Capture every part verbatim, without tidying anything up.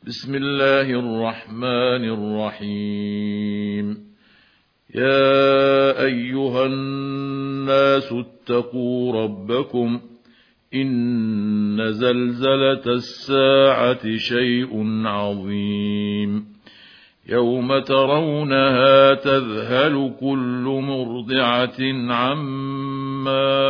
بسم الله الرحمن الرحيم. يا أيها الناس اتقوا ربكم إن زلزلة الساعة شيء عظيم يوم ترونها تذهل كل مرضعة عما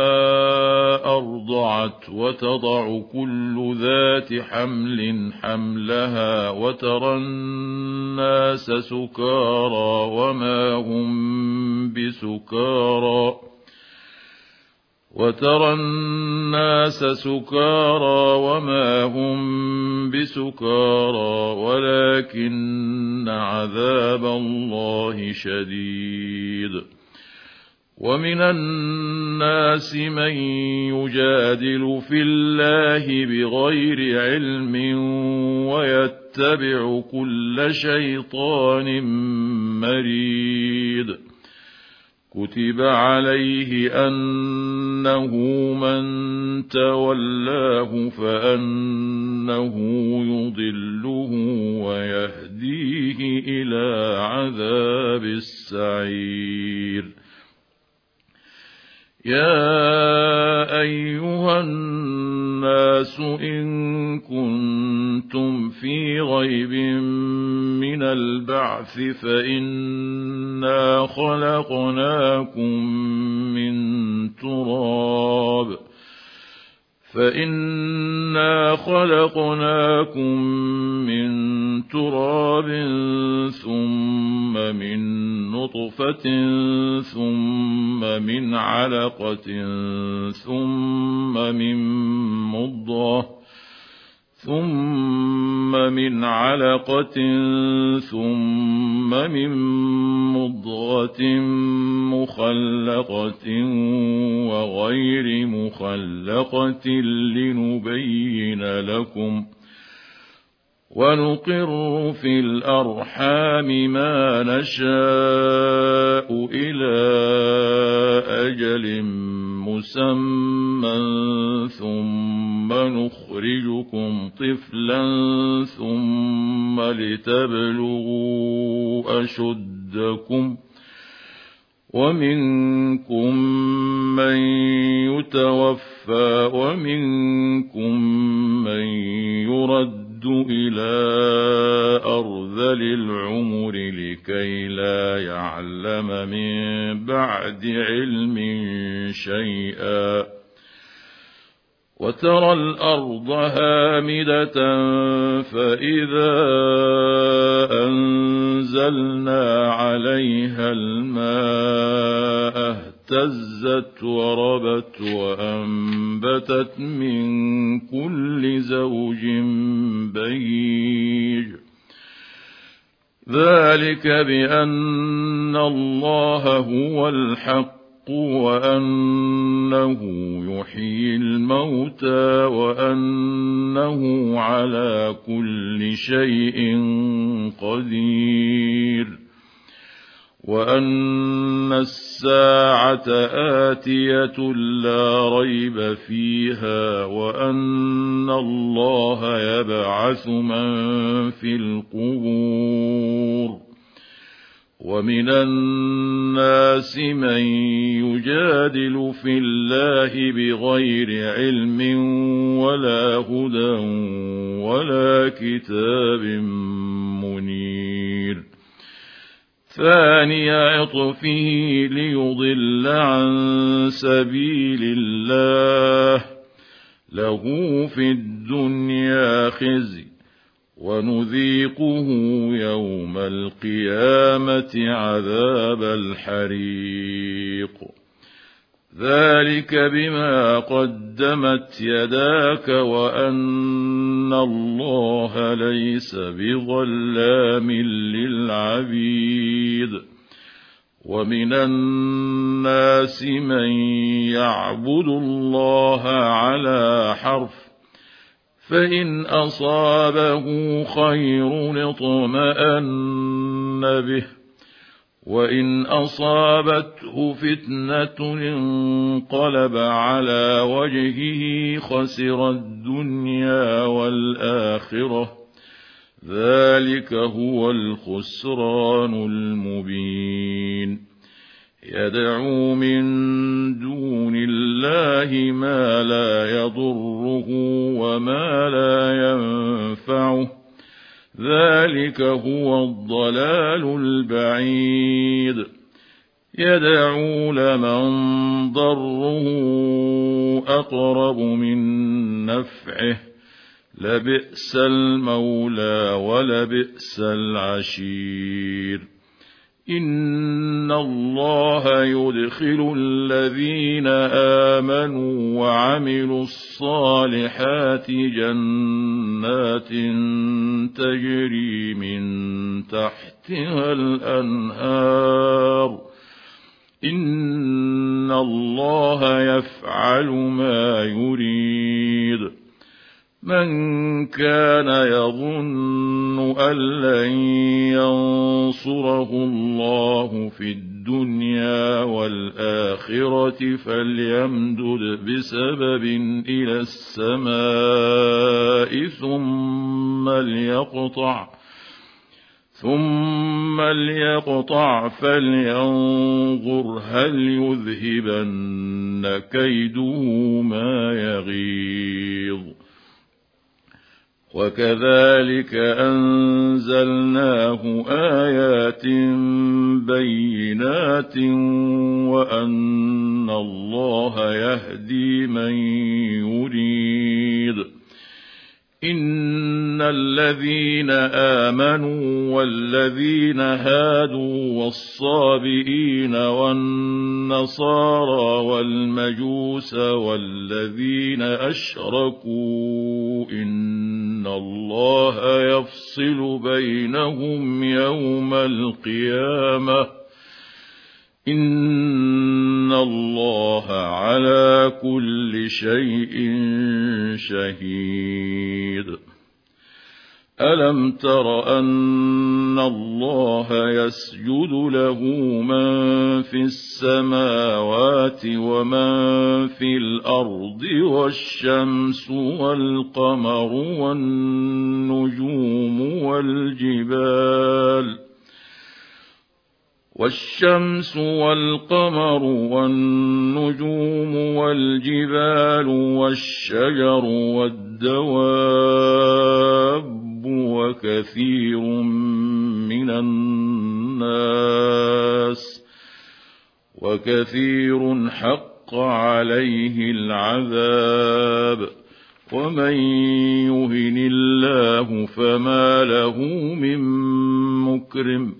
أرضعت وتضع كل ذات حمل حملها وترى الناس سكارى وما هم بسكارى وترى الناس سكارى وما هم بسكارى ولكن عذاب الله شديد. ومن الناس من يجادل في الله بغير علم ويتبع كل شيطان مريد. كتب عليه أنه من تولاه فأنه يضله ويهديه إلى عذاب السعير. يا أيها الناس إن كنتم في ريب من البعث فإنا خلقناكم من تراب فإنا خلقناكم من تراب ثم من نطفة ثم من علقة ثم من مضغة ثم من علقة ثم من مضغة مخلقة وغير مخلقة لنبين لكم ونقر في الأرحام ما نشاء إلى أجل مسمى ثم نخرجكم طفلا ثم لتبلغوا أشدكم ومنكم من يتوفى ومنكم من يرد إلى أرذل العمر لكي لا يعلم من بعد علم شيئا. وترى الأرض هامدة فإذا أنزلنا عليها الماء اهتزت وربت وأنبتت من كل زوج بهيج. ذلك بأن الله هو الحق وأنه يحيي الموتى وأنه على كل شيء قدير وأن الساعة آتية لا ريب فيها وأن الله يبعث من في القبور. ومن الناس من يجادل في الله بغير علم ولا هدى ولا كتاب منير. ثاني عطفه ليضل عن سبيل الله له في الدنيا خزي ونذيقه يوم القيامة عذاب الحريق. ذلك بما قدمت يداك وأن الله ليس بظلام للعبيد. ومن الناس من يعبد الله على حرف فإن أصابه خير اطمأن به وإن أصابته فتنة انقلب على وجهه خسر الدنيا والآخرة ذلك هو الخسران المبين يدعو من دون الله ما لا يضره وما لا ينفعه ذلك هو الضلال البعيد يدعو لمن ضره أقرب من نفعه لبئس المولى ولبئس العشير إن الله يدخل الذين آمنوا وعملوا الصالحات جنات تجري من تحتها الأنهار إن الله يفعل ما يريد من كان يظن أن لن ينصره الله في الدنيا والآخرة فليمدد بسبب إلى السماء ثم ليقطع ثم ليقطع فلينظر هل يذهبن كيده ما يغيظ وكذلك أنزلناه آيات بينات وأن الله يهدي من يريد إن الذين آمنوا والذين هادوا والصابئين والنصارى والمجوس والذين أشركوا إن الله يفصل بينهم يوم القيامة إن الله على كل شيء شهيد ألم تر أن الله يسجد له من في السماوات ومن في الأرض والشمس والقمر والنجوم والجبال والشمس والقمر والنجوم والجبال والشجر والدواب وكثير من الناس وكثير حق عليه العذاب ومن يهن الله فما له من مكرم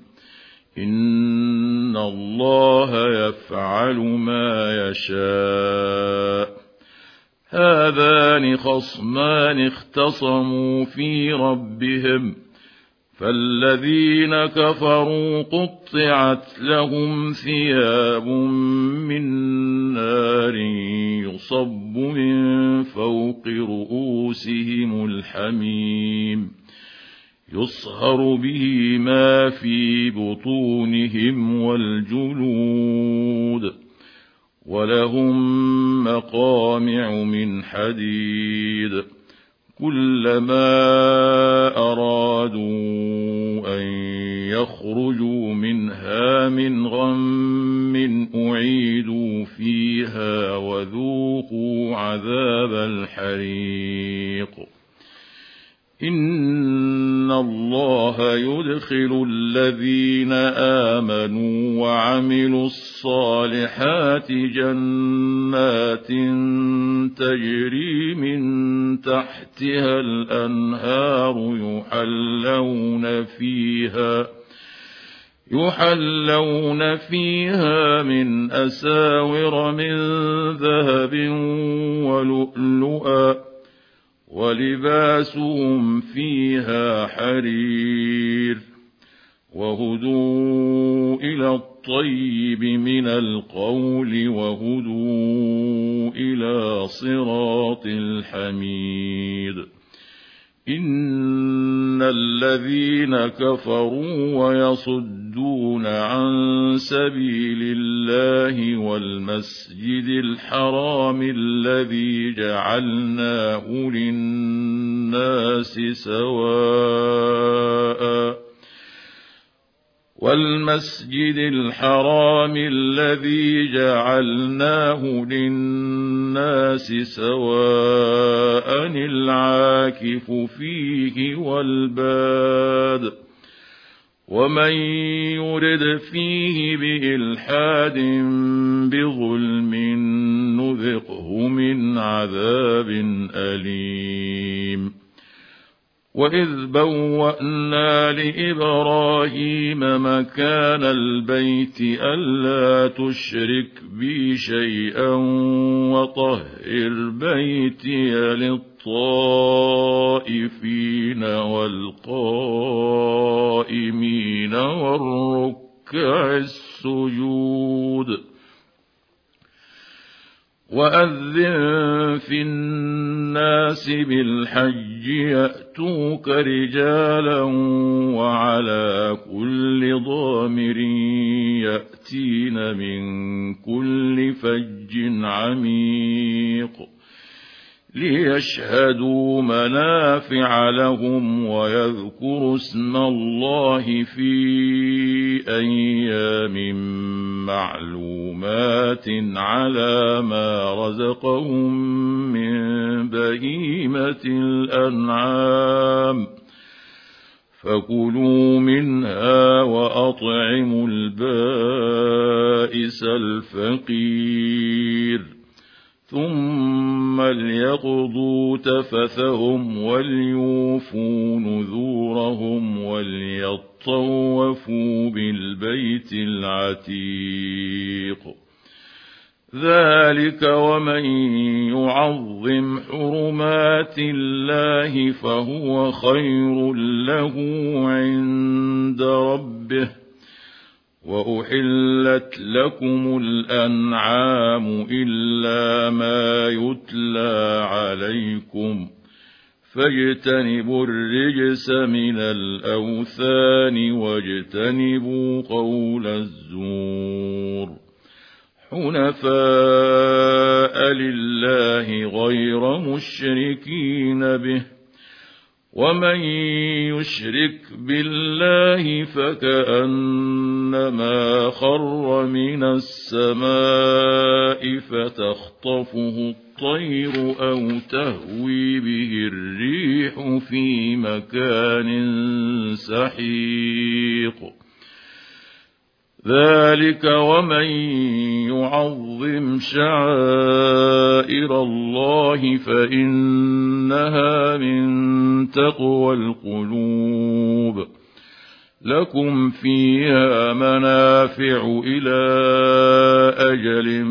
إن الله يفعل ما يشاء هذان خصمان اختصموا في ربهم فالذين كفروا قطعت لهم ثياب من نار يصب من فوق رؤوسهم الحميم يصهر به ما في بطونهم والجلود ولهم مقامع من حديد كلما أرادوا أن يخرجوا منها من غم أعيدوا فيها وذوقوا عذاب الحريق إن الله يدخل الذين آمنوا وعملوا الصالحات جنات تجري من تحتها الأنهار يحلون فيها يحلون فيها من أساور من ذهب ولؤلؤا ولباسهم فيها حرير وهدوا إلى الطيب من القول وهدوا إلى صراط الحميد إن الذين كفروا ويصدون عن سبيل الله والمسجد الحرام الذي جعلناه للناس سواء والمسجد الحرام الذي جعلناه للناس سواء العاكف فيه والباد ومن يرد فيه بإلحاد بظلم نذقه من عذاب أليم وإذ بوأنا لإبراهيم مكان البيت ألا تشرك بي شيئا وطهر بيتي للطائفين والقائمين والركع السجود وأذن في الناس بالحج يأتوك رجالا وعلى كل ضامر يأتين من كل فج عميق ليشهدوا منافع لهم ويذكروا اسم الله في أيام معلومات على ما رزقهم من بهيمة الأنعام فكلوا منها وأطعموا البائس الفقير ثم ليقضوا تفثهم وليوفوا نذورهم وليطوفوا بالبيت العتيق ذلك ومن يعظم حرمات الله فهو خير له عند ربه وأحلت لكم الأنعام إلا ما يتلى عليكم فاجتنبوا الرجس من الأوثان واجتنبوا قول الزور حنفاء لله غير مشركين به ومن يشرك بالله فكأنما خر من السماء فتخطفه الطير أو تهوي به الريح في مكان سحيق ذلك ومن يعظم شعائر الله فإنها من تقوى القلوب لكم فيها منافع إلى أجل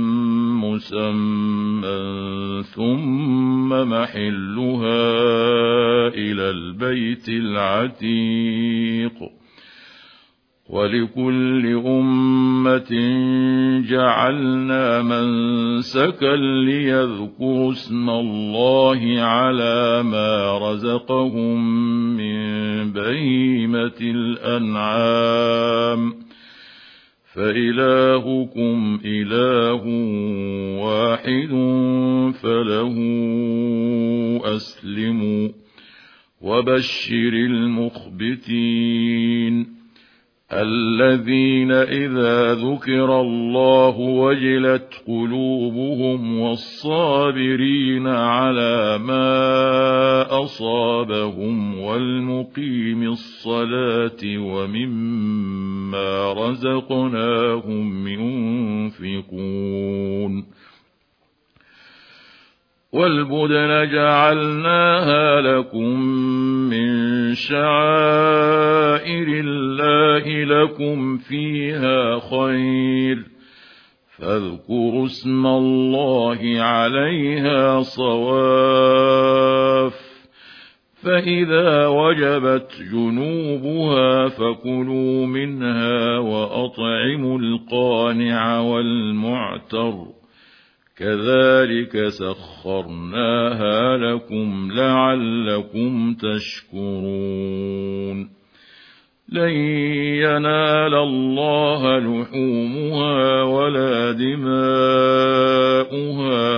مسمى ثم محلها إلى البيت العتيق ولكل أمة جعلنا منسكا ليذكروا اسم الله على ما رزقهم من بهيمة الأنعام فإلهكم إله واحد فله أسلموا وبشر المخبتين الذين إذا ذكر الله وجلت قلوبهم والصابرين على ما أصابهم والمقيم الصلاة ومما رزقناهم ينفقون والبدن جعلناها لكم من شعائر الله لكم فيها خير فاذكروا اسم الله عليها صواف فإذا وجبت جنوبها فكلوا منها وأطعموا القانع والمعتر كذلك سخرناها لكم لعلكم تشكرون لن ينال الله لحومها ولا دماؤها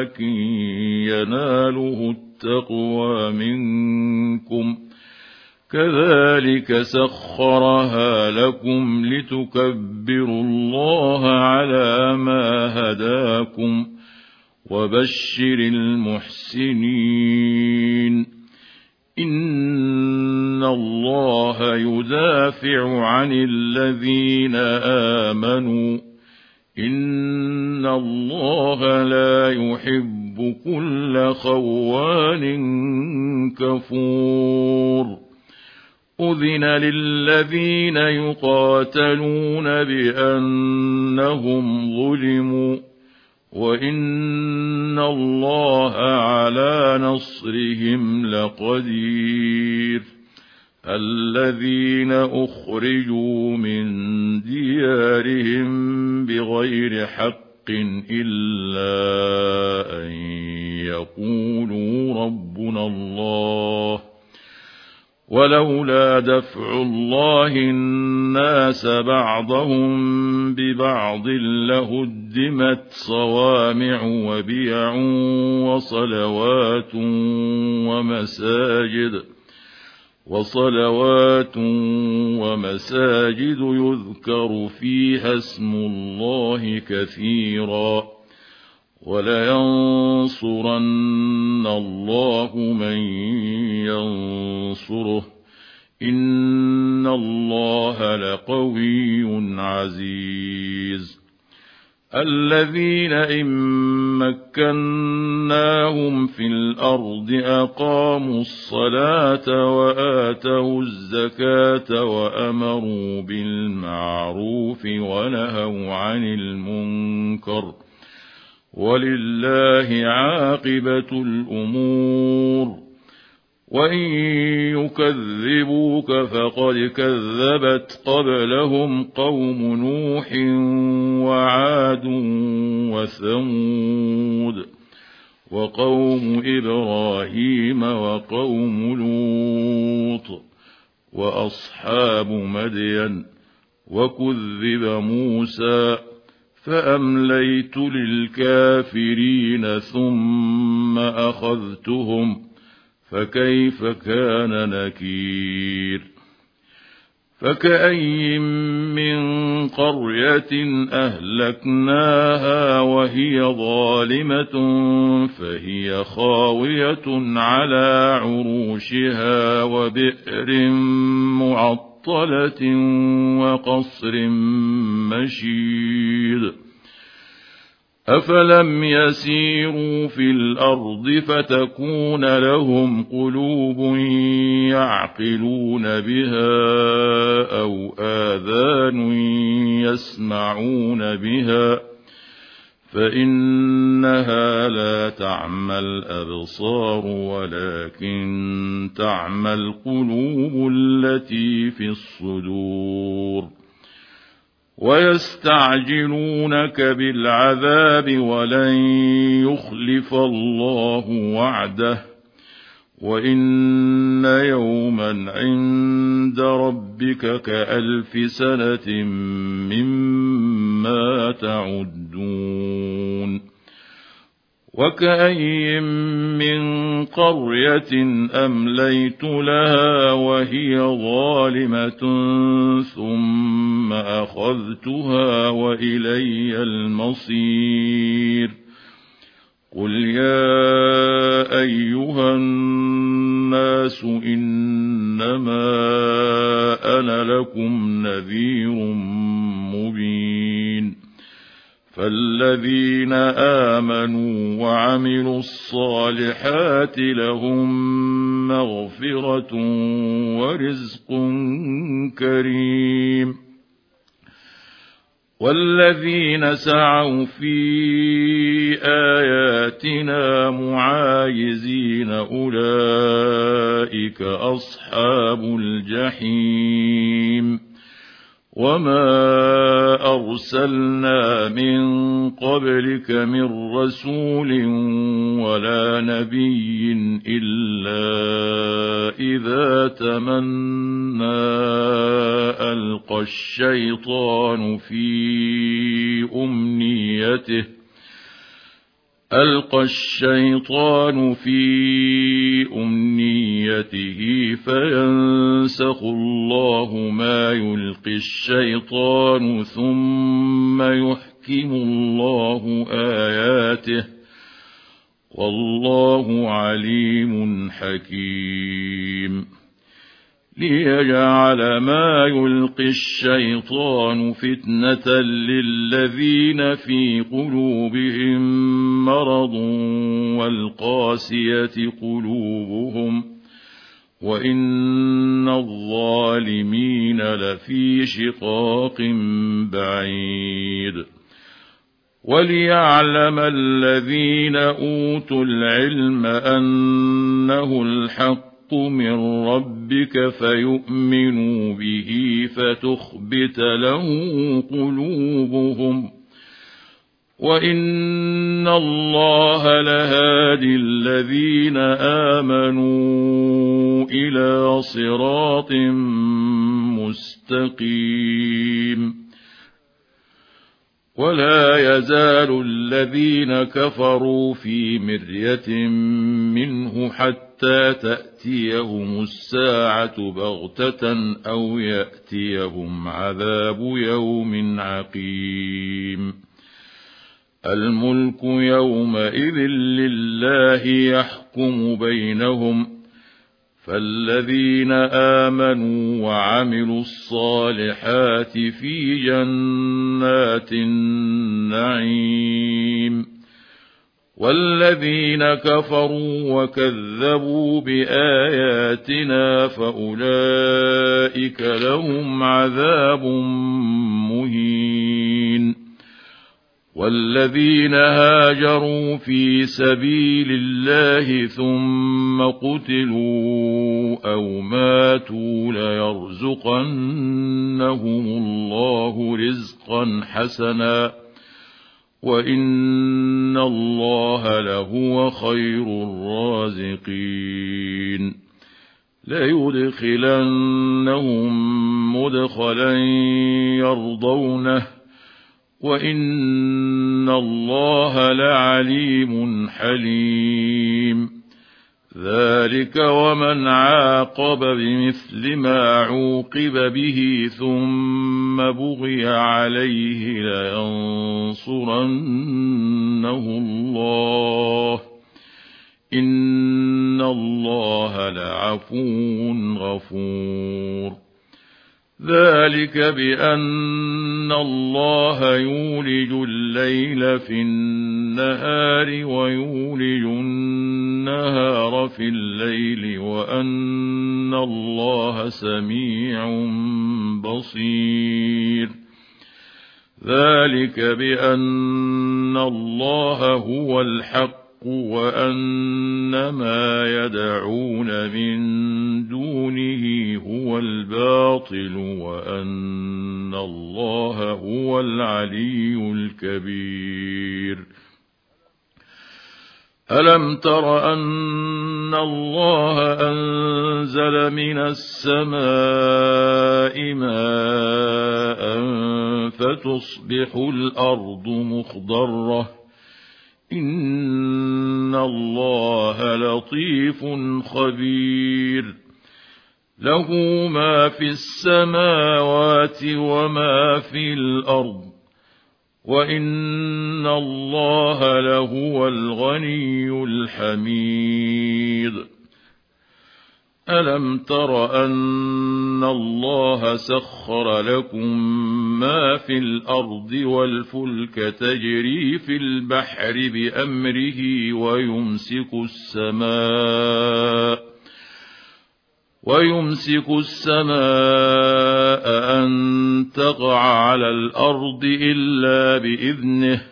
ولكن يناله التقوى منكم كذلك سخرها لكم لتكبروا الله على ما هداكم وبشر المحسنين إن الله يدافع عن الذين آمنوا إن الله لا يحب كل خوان كفور أذن للذين يقاتلون بأنهم ظلموا وإن الله على نصرهم لقدير الذين أخرجوا من ديارهم بغير حق إلا أن يقولوا ربنا الله ولولا دفع الله الناس بعضهم ببعض لهدمت صوامع وبيع وصلوات ومساجد وصلوات ومساجد يذكر فيها اسم الله كثيرا ولينصرن الله من ينصره إن الله لقوي عزيز الذين إن مكناهم في الأرض أقاموا الصلاة وآتوا الزكاة وأمروا بالمعروف ونهوا عن المنكر ولله عاقبة الأمور وإن يكذبوك فقد كذبت قبلهم قوم نوح وعاد وثمود وقوم إبراهيم وقوم لوط وأصحاب مدين وكذب موسى فأمليت للكافرين ثم أخذتهم فكيف كان نكير فكأي من قرية أهلكناها وهي ظالمة فهي خاوية على عروشها وبئر معطلة وقصر مشيد أفلم يسيروا في الأرض فتكون لهم قلوب يعقلون بها أو آذان يسمعون بها فإنها لا تعمى الأبصار ولكن تعمى القلوب التي في الصدور ويستعجلونك بالعذاب ولن يخلف الله وعده وإن يوما عند ربك كألف سنة مما تعدون وكأي من قرية أمليت لها وهي ظالمة ثم أخذتها وإلي المصير قل يا أيها الناس إنما أنا لكم نذير مبين فالذين آمنوا وعملوا الصالحات لهم مغفرة ورزق كريم والذين سعوا في آياتنا معاجزين أولئك أصحاب الجحيم وما أرسلنا من قبلك من رسول ولا نبي إلا إذا تمنى ألقى الشيطان في أمنيته ألقى الشيطان في أمنيته فينسخ الله ما يلقي الشيطان ثم يحكم الله آياته والله عليم حكيم ليجعل ما يلقي الشيطان فتنة للذين في قلوبهم مرض والقاسية قلوبهم وإن الظالمين لفي شقاق بعيد وليعلم الذين أوتوا العلم أنه الحق من ربك فيؤمنوا به فتخبت له قلوبهم وإن الله لهادي الذين آمنوا إلى صراط مستقيم ولا يزال الذين كفروا في مرية منه حتى تأتيهم الساعة بغتة أو يأتيهم عذاب يوم عقيم الملك يومئذ لله يحكم بينهم فالذين آمنوا وعملوا الصالحات في جنات النعيم والذين كفروا وكذبوا بآياتنا فأولئك لهم عذاب مهين والذين هاجروا في سبيل الله ثم قتلوا أو ماتوا ليرزقنهم الله رزقا حسنا وإن الله لهو خير الرازقين ليدخلنهم مدخلا يرضونه وإن الله لعليم حليم ذلك ومن عاقب بمثل ما عوقب به ثم بغي عليه لينصرنه الله إن الله لعفو غفور ذلك بأن الله يولج الليل في النهار ويولج النهار في الليل وأن الله سميع بصير ذلك بأن الله هو الحق وأن ما يدعون من دونه هو الباطل وأن الله هو العلي الكبير ألم تر أن الله أنزل من السماء ماء فتصبح الأرض مخضرة إن الله لطيف خبير له ما في السماوات وما في الأرض وإن الله لهو الغني الحميد ألم تر أن الله سخر لكم ما في الأرض والفلك تجري في البحر بأمره ويمسك السماء ويمسك السماء أن تقع على الأرض إلا بإذنه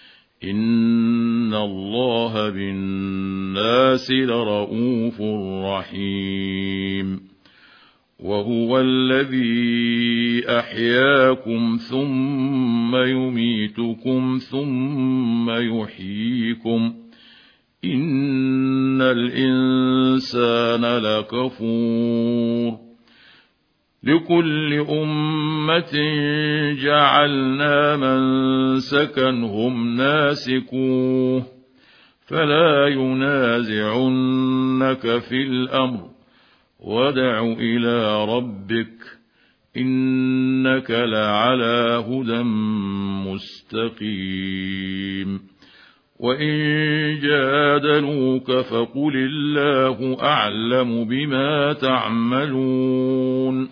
إن الله بالناس لرؤوف رحيم وهو الذي أحياكم ثم يميتكم ثم يحييكم إن الإنسان لكفور لكل أمة جعلنا منسكا هم ناسكوه فلا ينازعنك في الأمر وادع إلى ربك إنك لعلى هدى مستقيم وإن جادلوك فقل الله أعلم بما تعملون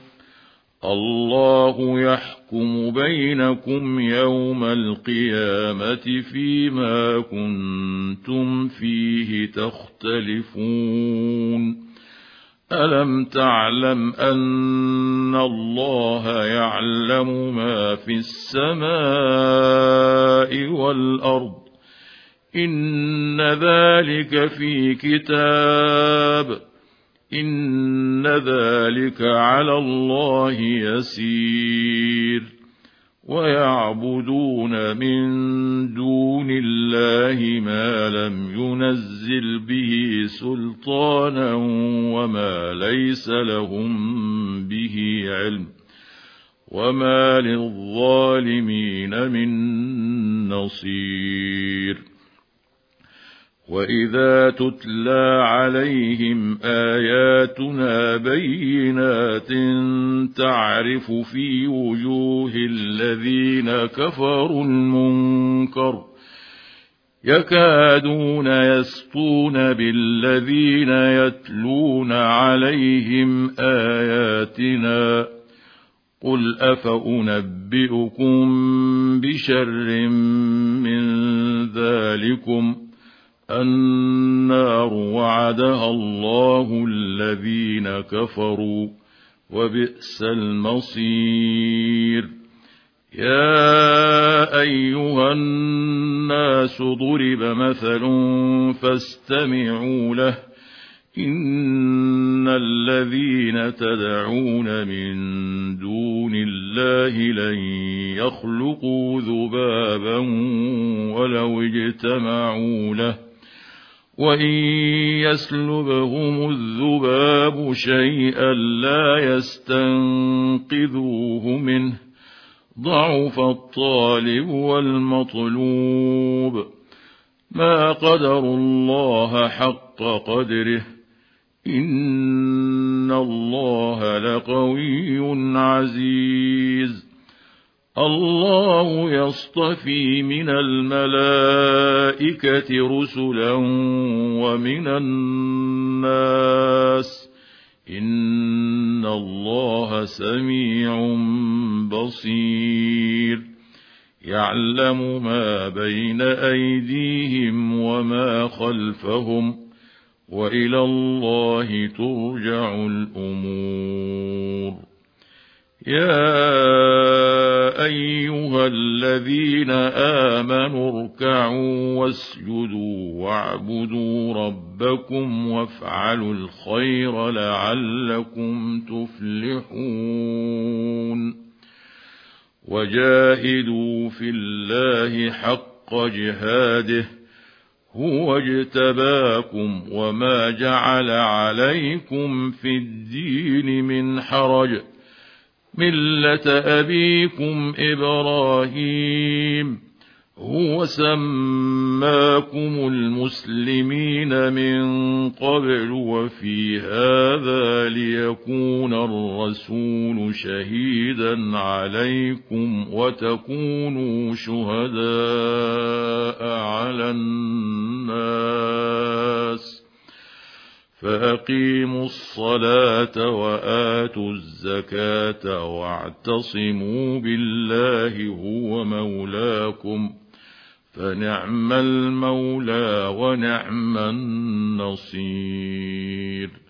الله يحكم بينكم يوم القيامة فيما كنتم فيه تختلفون ألم تعلم أن الله يعلم ما في السماء والأرض إن ذلك في كتاب إن ذلك على الله يسير ويعبدون من دون الله ما لم ينزل به سلطانا وما ليس لهم به علم وما للظالمين من نصير وإذا تتلى عليهم آياتنا بينات تعرف في وجوه الذين كفروا المنكر يكادون يسطون بالذين يتلون عليهم آياتنا قل أفأنبئكم بشر من ذلكم النار وعدها الله الذين كفروا وبئس المصير يا أيها الناس ضرب مثل فاستمعوا له إن الذين تدعون من دون الله لن يخلقوا ذبابا ولو اجتمعوا له وإن يسلبهم الذباب شيئا لا يستنقذوه منه ضعف الطالب والمطلوب ما قدروا الله حق قدره إن الله لقوي عزيز الله يصطفي من الملائكة رسلا ومن الناس إن الله سميع بصير يعلم ما بين أيديهم وما خلفهم وإلى الله ترجع الأمور يا أيها الذين آمنوا اركعوا واسجدوا واعبدوا ربكم وافعلوا الخير لعلكم تفلحون وجاهدوا في الله حق جهاده هو اجتباكم وما جعل عليكم في الدين من حرج ملة أبيكم إبراهيم هو سماكم المسلمين من قبل وفي هذا ليكون الرسول شهيدا عليكم وتكونوا شهداء على الناس فأقيموا الصلاة وآتوا الزكاة واعتصموا بالله هو مولاكم فنعم المولى ونعم النصير